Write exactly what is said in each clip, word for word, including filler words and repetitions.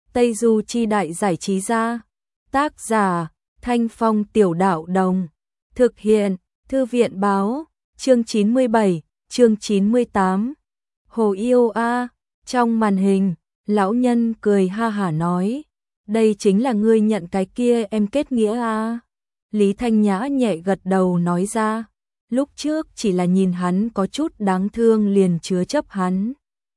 Tây Du Chi Đại Giải Trí Gia. Tác giả, Thanh Phong Tiểu Đạo Đồng. Thực hiện, Thư viện Báo. Chương chín mươi bảy, chương chín mươi tám. Hồ yêu a. Trong màn hình, lão nhân cười ha hả nói, đây chính là ngươi nhận cái kia em kết nghĩa a. Lý Thanh Nhã nhẹ gật đầu nói ra, lúc trước chỉ là nhìn hắn có chút đáng thương liền chứa chấp hắn.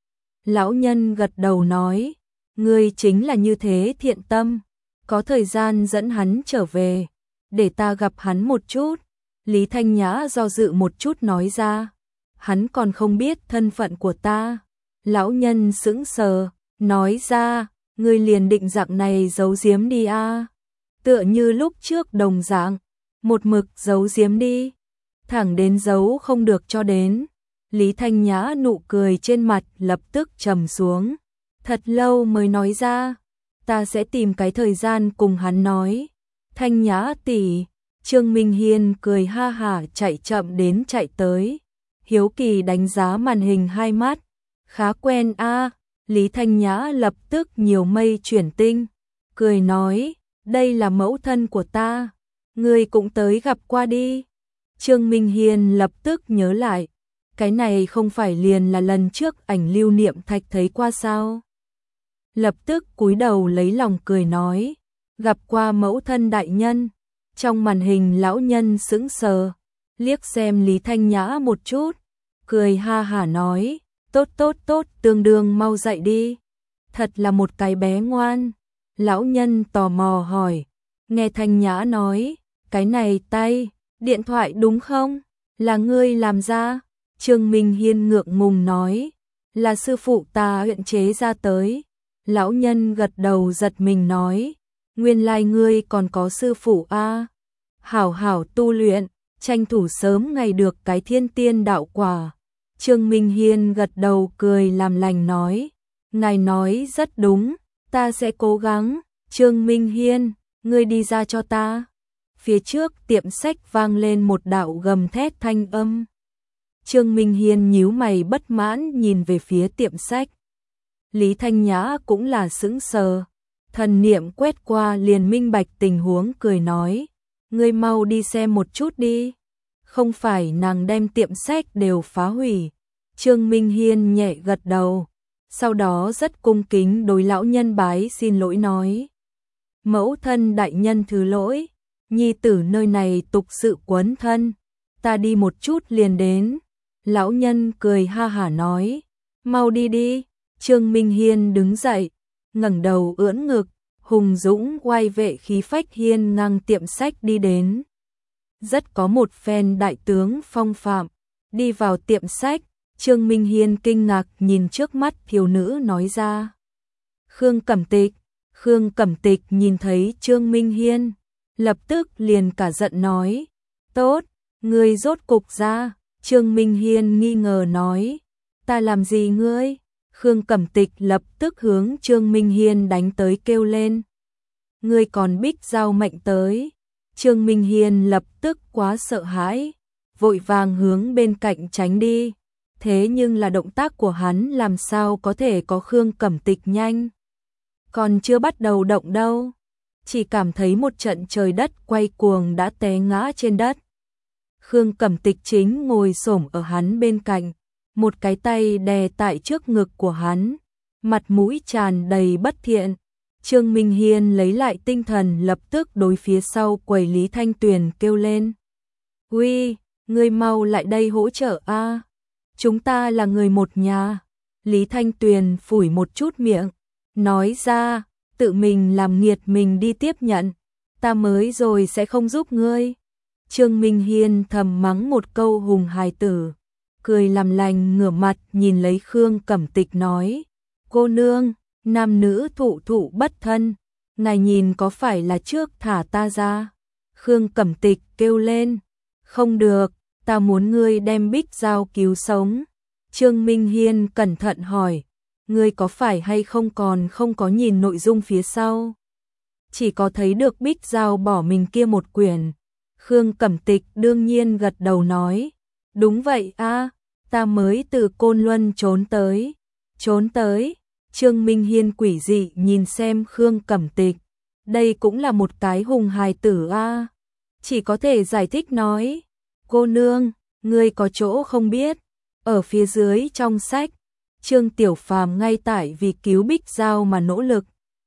Lão nhân gật đầu nói, ngươi chính là như thế thiện tâm, có thời gian dẫn hắn trở về, để ta gặp hắn một chút. Lý Thanh Nhã do dự một chút nói ra, hắn còn không biết thân phận của ta. Lão nhân sững sờ, nói ra, ngươi liền định dạng này giấu giếm đi a. Tựa như lúc trước đồng dạng, một mực giấu giếm đi, thẳng đến giấu không được cho đến. Lý Thanh Nhã nụ cười trên mặt lập tức trầm xuống, thật lâu mới nói ra, ta sẽ tìm cái thời gian cùng hắn nói. Thanh Nhã tỷ. Trương Minh Hiên cười ha hả chạy chậm đến chạy tới, hiếu kỳ đánh giá màn hình hai mắt, khá quen a. Lý Thanh Nhã lập tức nhiều mây chuyển tinh, cười nói, đây là mẫu thân của ta, ngươi cũng tới gặp qua đi. Trương Minh Hiên lập tức nhớ lại, cái này không phải liền là lần trước ảnh lưu niệm thạch thấy qua sao? Lập tức cúi đầu lấy lòng cười nói, gặp qua mẫu thân đại nhân. Trong màn hình lão nhân sững sờ, liếc xem Lý Thanh Nhã một chút, cười ha hả nói, tốt tốt tốt, tương đương mau dậy đi, thật là một cái bé ngoan. Lão nhân tò mò hỏi, nghe Thanh Nhã nói, cái này tay, điện thoại đúng không? Là ngươi làm ra? Trương Minh Hiên ngượng ngùng nói, là sư phụ ta luyện chế ra tới. Lão nhân gật đầu giật mình nói, nguyên lai ngươi còn có sư phụ a. Hảo hảo tu luyện, tranh thủ sớm ngày được cái thiên tiên đạo quả. Trương Minh Hiên gật đầu cười làm lành nói, ngài nói rất đúng, ta sẽ cố gắng. Trương Minh Hiên, ngươi đi ra cho ta. Phía trước tiệm sách vang lên một đạo gầm thét thanh âm. Trương Minh Hiên nhíu mày bất mãn nhìn về phía tiệm sách. Lý Thanh Nhã cũng là sững sờ, thần niệm quét qua liền minh bạch tình huống, cười nói, ngươi mau đi xem một chút đi, không phải nàng đem tiệm sách đều phá hủy. Trương Minh Hiên nhẹ gật đầu, sau đó rất cung kính đối lão nhân bái xin lỗi nói, mẫu thân đại nhân thứ lỗi, nhi tử nơi này tục sự quấn thân, ta đi một chút liền đến. Lão nhân cười ha hả nói, mau đi đi. Trương Minh Hiên đứng dậy, ngẩng đầu ưỡn ngực, hùng dũng oai vệ khí phách hiên ngang tiệm sách đi đến. Rất có một phen đại tướng phong phạm. Đi vào tiệm sách, Trương Minh Hiên kinh ngạc nhìn trước mắt thiếu nữ nói ra, Khương Cẩm Tịch. Khương Cẩm Tịch nhìn thấy Trương Minh Hiên, lập tức liền cả giận nói, tốt, ngươi rốt cục ra. Trương Minh Hiên nghi ngờ nói, ta làm gì ngươi? Khương Cẩm Tịch lập tức hướng Trương Minh Hiên đánh tới kêu lên, ngươi còn bích giao mệnh tới. Trương Minh Hiên lập tức quá sợ hãi, vội vàng hướng bên cạnh tránh đi. Thế nhưng là động tác của hắn làm sao có thể có Khương Cẩm Tịch nhanh. Còn chưa bắt đầu động đâu, chỉ cảm thấy một trận trời đất quay cuồng đã té ngã trên đất. Khương Cẩm Tịch chính ngồi xổm ở hắn bên cạnh, một cái tay đè tại trước ngực của hắn, mặt mũi tràn đầy bất thiện. Trương Minh Hiên lấy lại tinh thần lập tức đối phía sau quầy Lý Thanh Tuyền kêu lên, uy, ngươi mau lại đây hỗ trợ a, chúng ta là người một nhà. Lý Thanh Tuyền phủi một chút miệng, nói ra, tự mình làm nghiệt mình đi tiếp nhận, ta mới rồi sẽ không giúp ngươi. Trương Minh Hiên thầm mắng một câu hùng hài tử, cười làm lành ngửa mặt nhìn lấy Khương Cẩm Tịch nói, cô nương, nam nữ thụ thụ bất thân, ngài nhìn có phải là trước thả ta ra? Khương Cẩm Tịch kêu lên, không được, ta muốn ngươi đem bích giao cứu sống. Trương Minh Hiên cẩn thận hỏi, ngươi có phải hay không còn không có nhìn nội dung phía sau? Chỉ có thấy được bích giao bỏ mình kia một quyển. Khương Cẩm Tịch đương nhiên gật đầu nói, đúng vậy a, ta mới từ Côn Luân trốn tới. Trốn tới? Trương Minh Hiên quỷ dị nhìn xem Khương Cẩm Tịch. Đây cũng là một cái hùng hài tử a. Chỉ có thể giải thích nói, cô nương, ngươi có chỗ không biết. Ở phía dưới trong sách, Trương Tiểu Phàm ngay tại vì cứu Bích Giao mà nỗ lực.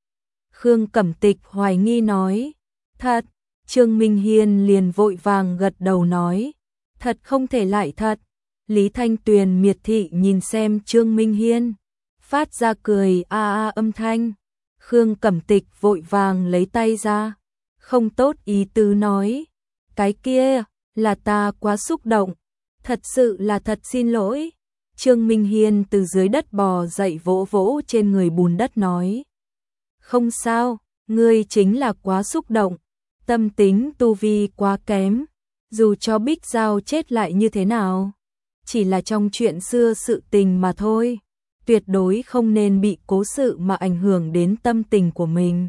Khương Cẩm Tịch hoài nghi nói, thật. Trương Minh Hiên liền vội vàng gật đầu nói, thật không thể lại thật. Lý Thanh Tuyền miệt thị nhìn xem Trương Minh Hiên, phát ra cười a a âm thanh. Khương Cẩm Tịch vội vàng lấy tay ra, không tốt ý tứ nói, cái kia là ta quá xúc động, thật sự là thật xin lỗi. Trương Minh Hiên từ dưới đất bò dậy vỗ vỗ trên người bùn đất nói, không sao, ngươi chính là quá xúc động, tâm tính tu vi quá kém, dù cho Bích Giao chết lại như thế nào, chỉ là trong chuyện xưa sự tình mà thôi, tuyệt đối không nên bị cố sự mà ảnh hưởng đến tâm tình của mình.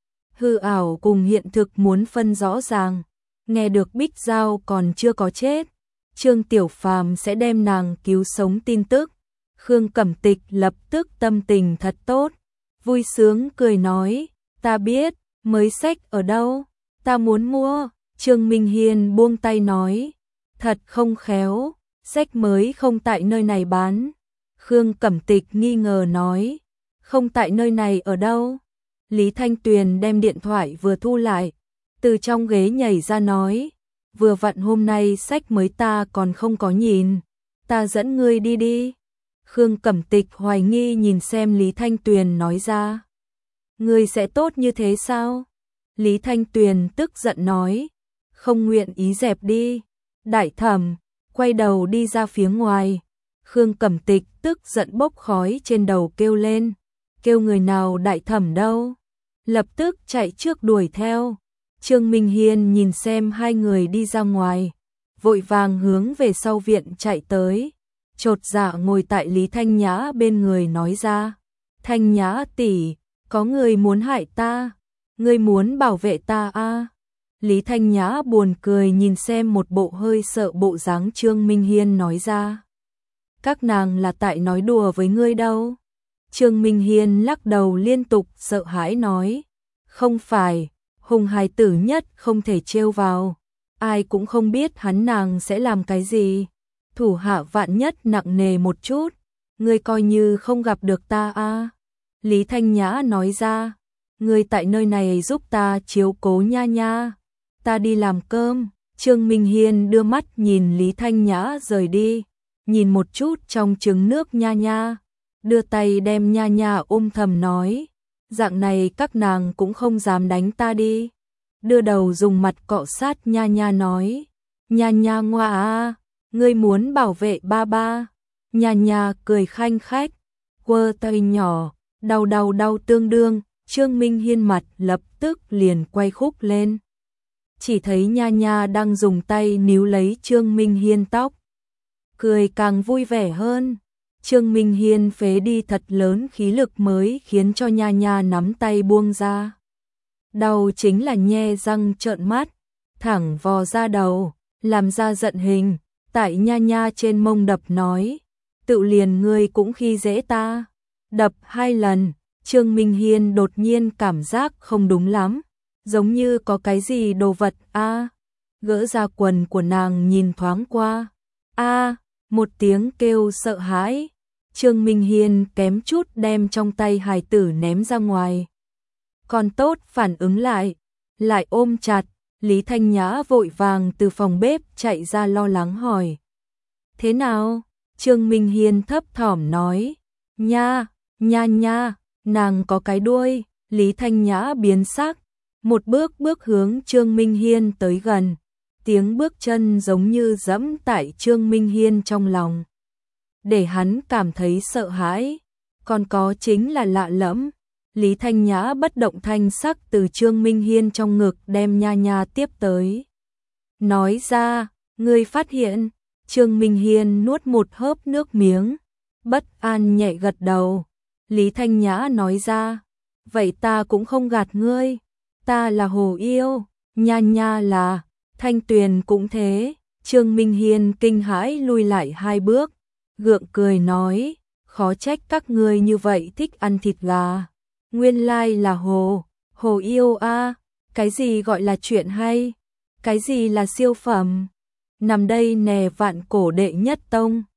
Hư ảo cùng hiện thực muốn phân rõ ràng, nghe được Bích Giao còn chưa có chết, Trương Tiểu Phàm sẽ đem nàng cứu sống tin tức. Khương Cẩm Tịch lập tức tâm tình thật tốt, vui sướng cười nói, ta biết, mới sách ở đâu, ta muốn mua. Trương Minh Hiên buông tay nói, thật không khéo, sách mới không tại nơi này bán. Khương Cẩm Tịch nghi ngờ nói, không tại nơi này ở đâu? Lý Thanh Tuyền đem điện thoại vừa thu lại, từ trong ghế nhảy ra nói, vừa vặn hôm nay sách mới ta còn không có nhìn, ta dẫn ngươi đi đi. Khương Cẩm Tịch hoài nghi nhìn xem Lý Thanh Tuyền nói ra, ngươi sẽ tốt như thế sao? Lý Thanh Tuyền tức giận nói, không nguyện ý dẹp đi. Đại thẩm quay đầu đi ra phía ngoài. Khương Cẩm Tịch tức giận bốc khói trên đầu kêu lên, kêu người nào đại thẩm đâu, lập tức chạy trước đuổi theo. Trương Minh Hiên nhìn xem hai người đi ra ngoài, vội vàng hướng về sau viện chạy tới, chột dạ ngồi tại Lý Thanh Nhã bên người nói ra, Thanh Nhã tỷ, có người muốn hại ta, ngươi muốn bảo vệ ta a? À? Lý Thanh Nhã buồn cười nhìn xem một bộ hơi sợ bộ dáng Trương Minh Hiên nói ra, các nàng là tại nói đùa với ngươi đâu. Trương Minh Hiên lắc đầu liên tục sợ hãi nói, không phải, hùng hài tử nhất không thể trêu vào, ai cũng không biết hắn nàng sẽ làm cái gì, thủ hạ vạn nhất nặng nề một chút, ngươi coi như không gặp được ta a. À? Lý Thanh Nhã nói ra, ngươi tại nơi này giúp ta chiếu cố nha nha, ta đi làm cơm. Trương Minh Hiên đưa mắt nhìn Lý Thanh Nhã rời đi, nhìn một chút trong trứng nước nha nha, đưa tay đem nha nha ôm thầm nói, dạng này các nàng cũng không dám đánh ta đi. Đưa đầu dùng mặt cọ sát nha nha nói, nha nha ngoa à, ngươi muốn bảo vệ ba ba. Nha nha cười khanh khách, quơ tay nhỏ, đau đau đau tương đương. Trương Minh Hiên mặt lập tức liền quay khúc lên, chỉ thấy nha nha đang dùng tay níu lấy Trương Minh Hiên tóc, cười càng vui vẻ hơn. Trương Minh Hiên phế đi thật lớn khí lực mới khiến cho nha nha nắm tay buông ra. Đau chính là nhe răng trợn mắt, thẳng vò ra đầu, làm ra giận hình, tại nha nha trên mông đập nói, tự liền ngươi cũng khi dễ ta. Đập hai lần, Trương Minh Hiên đột nhiên cảm giác không đúng lắm, giống như có cái gì đồ vật a. À, gỡ ra quần của nàng nhìn thoáng qua, a, à, một tiếng kêu sợ hãi. Trương Minh Hiên kém chút đem trong tay hài tử ném ra ngoài. Còn tốt phản ứng lại, lại ôm chặt. Lý Thanh Nhã vội vàng từ phòng bếp chạy ra lo lắng hỏi, thế nào? Trương Minh Hiên thấp thỏm nói, nha, nha nha, nàng có cái đuôi. Lý Thanh Nhã biến sắc, một bước bước hướng Trương Minh Hiên tới gần, tiếng bước chân giống như dẫm tại Trương Minh Hiên trong lòng, để hắn cảm thấy sợ hãi, còn có chính là lạ lẫm. Lý Thanh Nhã bất động thanh sắc từ Trương Minh Hiên trong ngực đem nha nha tiếp tới, nói ra, ngươi phát hiện. Trương Minh Hiên nuốt một hớp nước miếng, bất an nhẹ gật đầu. Lý Thanh Nhã nói ra, vậy ta cũng không gạt ngươi, ta là Hồ Yêu, nha nha là, Thanh Tuyền cũng thế. Trương Minh Hiên kinh hãi lui lại hai bước, gượng cười nói, khó trách các ngươi như vậy thích ăn thịt gà. Nguyên lai là Hồ, Hồ yêu a, cái gì gọi là chuyện hay, cái gì là siêu phẩm. Nằm đây nè vạn cổ đệ nhất tông.